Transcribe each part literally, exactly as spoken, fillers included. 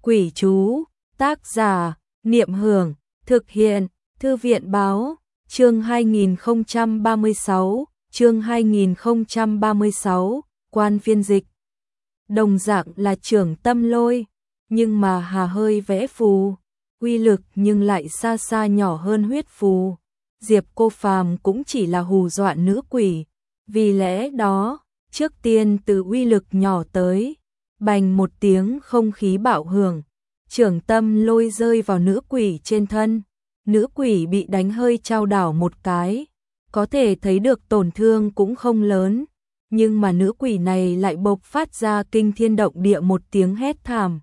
Quỷ chú, tác giả, Niệm Hưởng, thực hiện, Thư viện báo, chương hai nghìn không trăm ba mươi sáu, chương hai nghìn không trăm ba mươi sáu, quan phiên dịch. Đồng dạng là trưởng tâm lôi, nhưng mà hà hơi vẽ phù, uy lực nhưng lại xa xa nhỏ hơn huyết phù. Diệp Cô Phàm cũng chỉ là hù dọa nữ quỷ, vì lẽ đó, trước tiên từ uy lực nhỏ tới, bành một tiếng không khí bạo hưởng, trưởng tâm lôi rơi vào nữ quỷ trên thân, nữ quỷ bị đánh hơi chao đảo một cái, có thể thấy được tổn thương cũng không lớn, nhưng mà nữ quỷ này lại bộc phát ra kinh thiên động địa một tiếng hét thảm.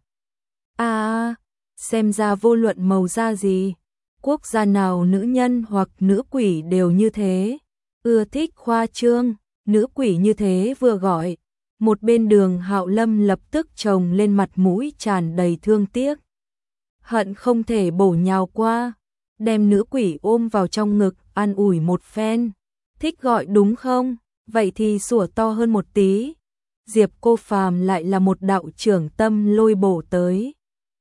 A, xem ra vô luận màu da gì, quốc gia nào nữ nhân hoặc nữ quỷ đều như thế, ưa thích khoa trương, nữ quỷ như thế vừa gọi, một bên Đường Hạo Lâm lập tức trồng lên mặt mũi tràn đầy thương tiếc. Hận không thể bổ nhào qua, đem nữ quỷ ôm vào trong ngực, an ủi một phen. Thích gọi đúng không? Vậy thì sủa to hơn một tí. Diệp Cô Phàm lại là một đạo trưởng tâm lôi bổ tới.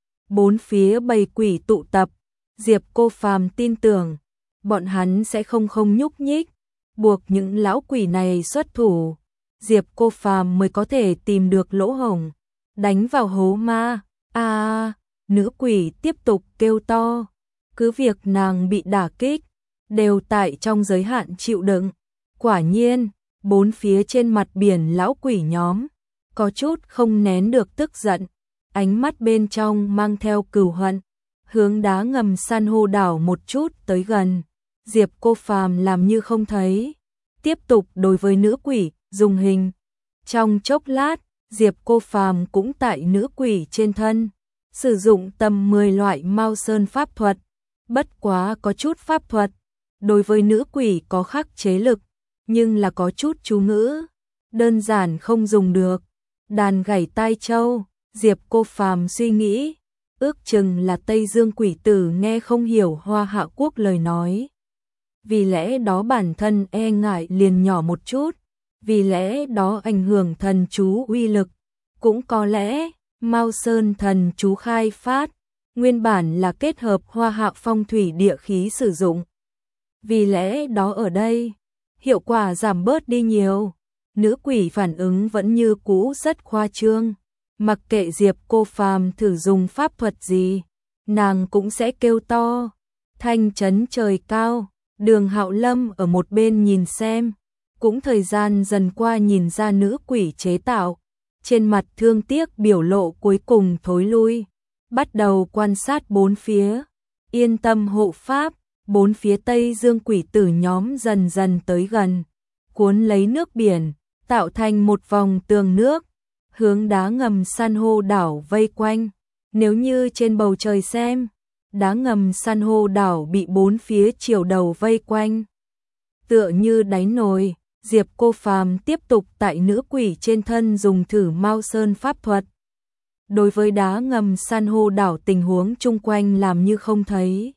Bốn phía bầy quỷ tụ tập, Diệp Cô Phàm tin tưởng, bọn hắn sẽ không không nhúc nhích, buộc những lão quỷ này xuất thủ. Diệp Cô Phàm mới có thể tìm được lỗ hổng, đánh vào hố ma. A, à, nữ quỷ tiếp tục kêu to, cứ việc nàng bị đả kích, đều tại trong giới hạn chịu đựng. Quả nhiên, bốn phía trên mặt biển lão quỷ nhóm, có chút không nén được tức giận, ánh mắt bên trong mang theo cừu hận, hướng đá ngầm san hô đảo một chút tới gần. Diệp Cô Phàm làm như không thấy, tiếp tục đối với nữ quỷ dùng hình. Trong chốc lát, Diệp Cô Phàm cũng tại nữ quỷ trên thân, sử dụng tầm mười loại Mao Sơn pháp thuật, bất quá có chút pháp thuật, đối với nữ quỷ có khắc chế lực, nhưng là có chút chú ngữ, đơn giản không dùng được. Đàn gảy tai châu, Diệp Cô Phàm suy nghĩ, ước chừng là Tây Dương quỷ tử nghe không hiểu Hoa Hạ Quốc lời nói. Vì lẽ đó bản thân e ngại liền nhỏ một chút, vì lẽ đó ảnh hưởng thần chú uy lực, cũng có lẽ Mao Sơn thần chú khai phát, nguyên bản là kết hợp Hoa Hạ phong thủy địa khí sử dụng. Vì lẽ đó ở đây, hiệu quả giảm bớt đi nhiều, nữ quỷ phản ứng vẫn như cũ rất khoa trương, mặc kệ Diệp Cô Phàm thử dùng pháp thuật gì, nàng cũng sẽ kêu to, thanh chấn trời cao. Đường Hạo Lâm ở một bên nhìn xem, cũng thời gian dần qua nhìn ra nữ quỷ chế tạo, trên mặt thương tiếc biểu lộ cuối cùng thối lui, bắt đầu quan sát bốn phía, yên tâm hộ pháp, bốn phía Tây Dương quỷ tử nhóm dần dần tới gần, cuốn lấy nước biển, tạo thành một vòng tường nước, hướng đá ngầm san hô đảo vây quanh. Nếu như trên bầu trời xem, đá ngầm san hô đảo bị bốn phía chiều đầu vây quanh, tựa như đáy nồi. Diệp Cô Phàm tiếp tục tại nữ quỷ trên thân dùng thử Mao Sơn pháp thuật, đối với đá ngầm san hô đảo tình huống chung quanh làm như không thấy.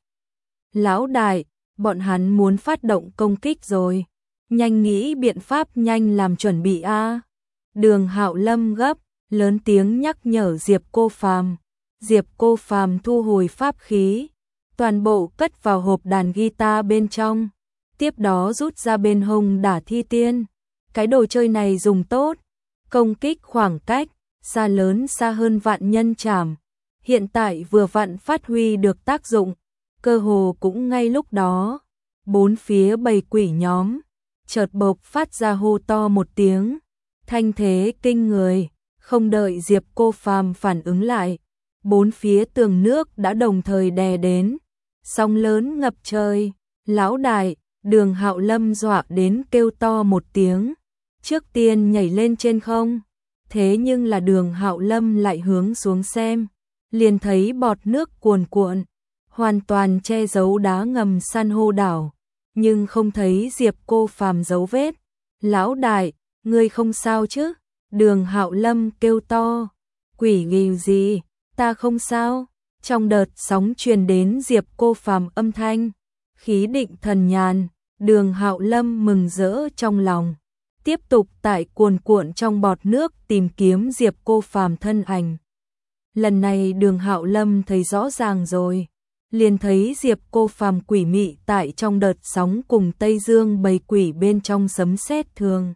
Lão đại, bọn hắn muốn phát động công kích rồi, nhanh nghĩ biện pháp, nhanh làm chuẩn bị a. Đường Hạo Lâm gấp, lớn tiếng nhắc nhở Diệp Cô Phàm. Diệp Cô Phàm thu hồi pháp khí, toàn bộ cất vào hộp đàn guitar bên trong, tiếp đó rút ra bên hông đả thi tiên. Cái đồ chơi này dùng tốt, công kích khoảng cách xa lớn xa hơn vạn nhân trảm, hiện tại vừa vặn phát huy được tác dụng, cơ hồ cũng ngay lúc đó, bốn phía bầy quỷ nhóm chợt bộc phát ra hô to một tiếng, thanh thế kinh người, không đợi Diệp Cô Phàm phản ứng lại, bốn phía tường nước đã đồng thời đè đến, sóng lớn ngập trời. Lão đại, Đường Hạo Lâm dọa đến kêu to một tiếng, trước tiên nhảy lên trên không, thế nhưng là Đường Hạo Lâm lại hướng xuống xem, liền thấy bọt nước cuồn cuộn, hoàn toàn che giấu đá ngầm san hô đảo, nhưng không thấy Diệp Cô Phàm dấu vết. Lão đại, ngươi không sao chứ? Đường Hạo Lâm kêu to, quỷ ghiu gì, ta không sao. Trong đợt sóng truyền đến Diệp Cô Phàm âm thanh, khí định thần nhàn, Đường Hạo Lâm mừng rỡ trong lòng, tiếp tục tại cuồn cuộn trong bọt nước tìm kiếm Diệp Cô Phàm thân ảnh. Lần này Đường Hạo Lâm thấy rõ ràng rồi, liền thấy Diệp Cô Phàm quỷ mị tại trong đợt sóng cùng Tây Dương bầy quỷ bên trong sấm sét thường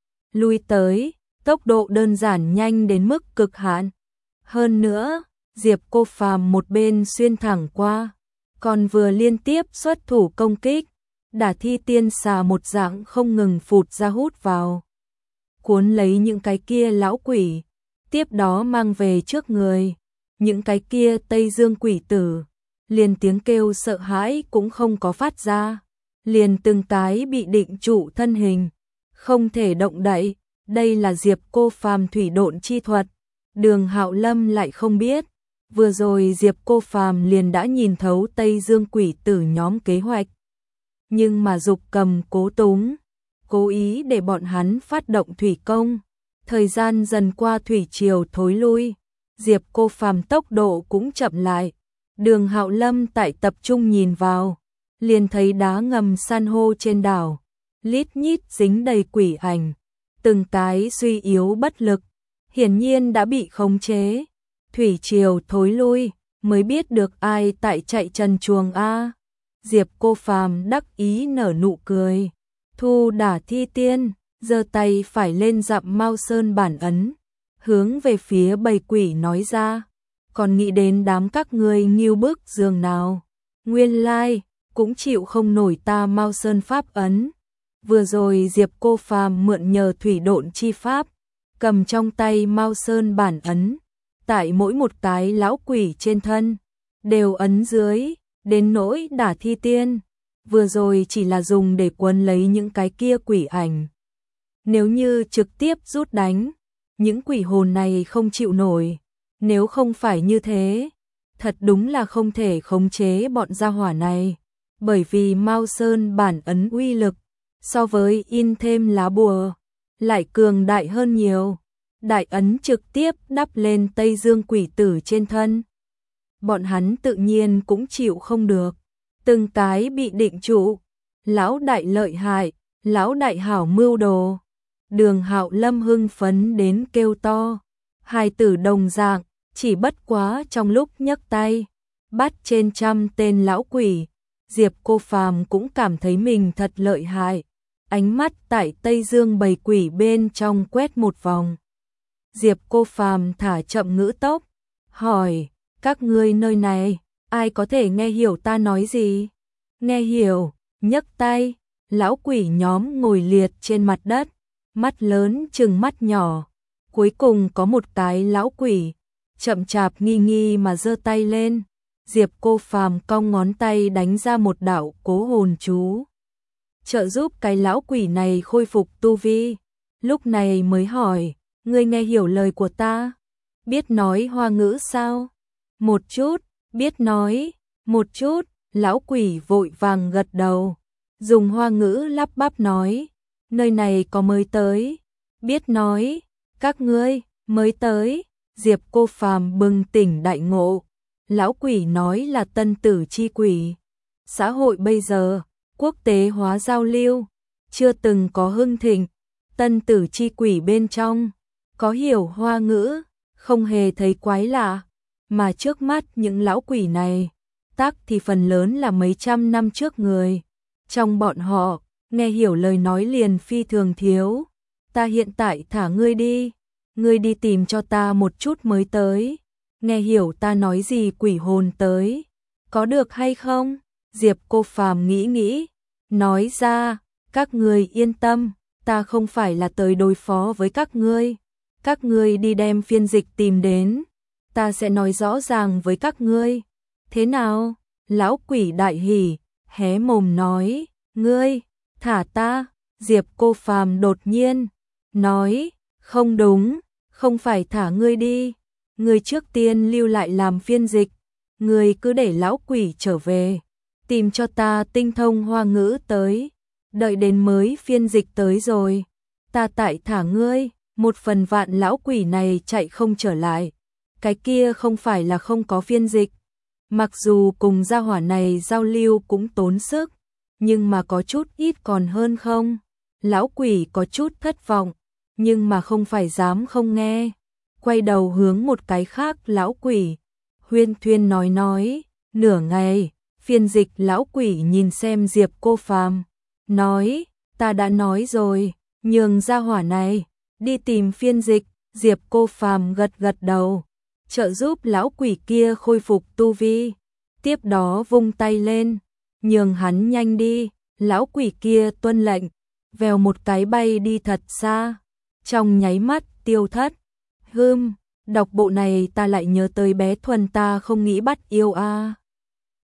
lui tới, tốc độ đơn giản nhanh đến mức cực hạn. Hơn nữa, Diệp Cô Phàm một bên xuyên thẳng qua, còn vừa liên tiếp xuất thủ công kích, đả thi tiên xà một dạng không ngừng phụt ra hút vào, cuốn lấy những cái kia lão quỷ, tiếp đó mang về trước người. Những cái kia Tây Dương quỷ tử, liền tiếng kêu sợ hãi cũng không có phát ra, liền từng cái bị định trụ thân hình, không thể động đậy. Đây là Diệp Cô Phàm thủy độn chi thuật, Đường Hạo Lâm lại không biết. Vừa rồi Diệp Cô Phàm liền đã nhìn thấu Tây Dương quỷ tử nhóm kế hoạch, nhưng mà Dục Cầm cố túng, cố ý để bọn hắn phát động thủy công. Thời gian dần qua thủy triều thối lui, Diệp Cô Phàm tốc độ cũng chậm lại. Đường Hạo Lâm tại tập trung nhìn vào, liền thấy đá ngầm san hô trên đảo, lít nhít dính đầy quỷ ảnh, từng cái suy yếu bất lực, hiển nhiên đã bị khống chế. Thủy triều thối lui, mới biết được ai tại chạy trần chuồng a. Diệp Cô Phàm đắc ý nở nụ cười, thu đả thi tiên, giơ tay phải lên dặm Mao Sơn bản ấn, hướng về phía bầy quỷ nói ra, còn nghĩ đến đám các ngươi nghiêu bức giường nào, nguyên lai cũng chịu không nổi ta Mao Sơn pháp ấn. Vừa rồi Diệp Cô Phàm mượn nhờ thủy độn chi pháp, cầm trong tay Mao Sơn bản ấn, tại mỗi một cái lão quỷ trên thân đều ấn dưới, đến nỗi đả thi tiên, vừa rồi chỉ là dùng để quấn lấy những cái kia quỷ ảnh. Nếu như trực tiếp rút đánh, những quỷ hồn này không chịu nổi. Nếu không phải như thế, thật đúng là không thể khống chế bọn gia hỏa này, bởi vì Mao Sơn bản ấn uy lực so với in thêm lá bùa lại cường đại hơn nhiều. Đại ấn trực tiếp đắp lên Tây Dương quỷ tử trên thân, bọn hắn tự nhiên cũng chịu không được, từng cái bị định trụ. Lão đại lợi hại, lão đại hảo mưu đồ. Đường Hạo Lâm hưng phấn đến kêu to. Hai tử đồng dạng, chỉ bất quá trong lúc nhấc tay, bắt trên trăm tên lão quỷ, Diệp Cô Phàm cũng cảm thấy mình thật lợi hại. Ánh mắt tại Tây Dương bầy quỷ bên trong quét một vòng. Diệp Cô Phàm thả chậm ngữ tốc, hỏi, các ngươi nơi này, ai có thể nghe hiểu ta nói gì? Nghe hiểu, nhấc tay, lão quỷ nhóm ngồi liệt trên mặt đất, mắt lớn chừng mắt nhỏ. Cuối cùng có một cái lão quỷ, chậm chạp nghi nghi mà giơ tay lên. Diệp Cô Phàm cong ngón tay đánh ra một đạo cố hồn chú, trợ giúp cái lão quỷ này khôi phục tu vi. Lúc này mới hỏi, ngươi nghe hiểu lời của ta? Biết nói Hoa ngữ sao? Một chút, biết nói, một chút. Lão quỷ vội vàng gật đầu, dùng Hoa ngữ lắp bắp nói, nơi này có mới tới, biết nói, các ngươi mới tới. Diệp Cô Phàm bừng tỉnh đại ngộ, lão quỷ nói là tân tử chi quỷ. Xã hội bây giờ, quốc tế hóa giao lưu, chưa từng có hưng thịnh, tân tử chi quỷ bên trong, có hiểu Hoa ngữ, không hề thấy quái lạ. Mà trước mắt những lão quỷ này, tác thì phần lớn là mấy trăm năm trước người. Trong bọn họ, nghe hiểu lời nói liền phi thường thiếu. Ta hiện tại thả ngươi đi, ngươi đi tìm cho ta một chút mới tới, nghe hiểu ta nói gì quỷ hồn tới, có được hay không? Diệp Cô Phàm nghĩ nghĩ, nói ra, các ngươi yên tâm, ta không phải là tới đối phó với các ngươi, các ngươi đi đem phiên dịch tìm đến, ta sẽ nói rõ ràng với các ngươi. Thế nào? Lão quỷ đại hỉ, hé mồm nói, ngươi, thả ta. Diệp Cô Phàm đột nhiên nói, không đúng, không phải thả ngươi đi, ngươi trước tiên lưu lại làm phiên dịch, ngươi cứ để lão quỷ trở về, tìm cho ta tinh thông Hoa ngữ tới, đợi đến mới phiên dịch tới rồi, ta tại thả ngươi. Một phần vạn lão quỷ này chạy không trở lại, cái kia không phải là không có phiên dịch. Mặc dù cùng gia hỏa này giao lưu cũng tốn sức, nhưng mà có chút ít còn hơn không. Lão quỷ có chút thất vọng, nhưng mà không phải dám không nghe. quay đầu hướng một cái khác lão quỷ. Huyên thuyên nói nói, nửa ngày, phiên dịch lão quỷ nhìn xem Diệp Cô Phàm, nói, ta đã nói rồi, nhường ra hỏa này, đi tìm phiên dịch. Diệp Cô Phàm gật gật đầu, trợ giúp lão quỷ kia khôi phục tu vi, tiếp đó vung tay lên, nhường hắn nhanh đi. Lão quỷ kia tuân lệnh, vèo một cái bay đi thật xa, trong nháy mắt tiêu thất. Hừm, đọc bộ này ta lại nhớ tới bé Thuần ta không nghĩ bắt yêu a. À.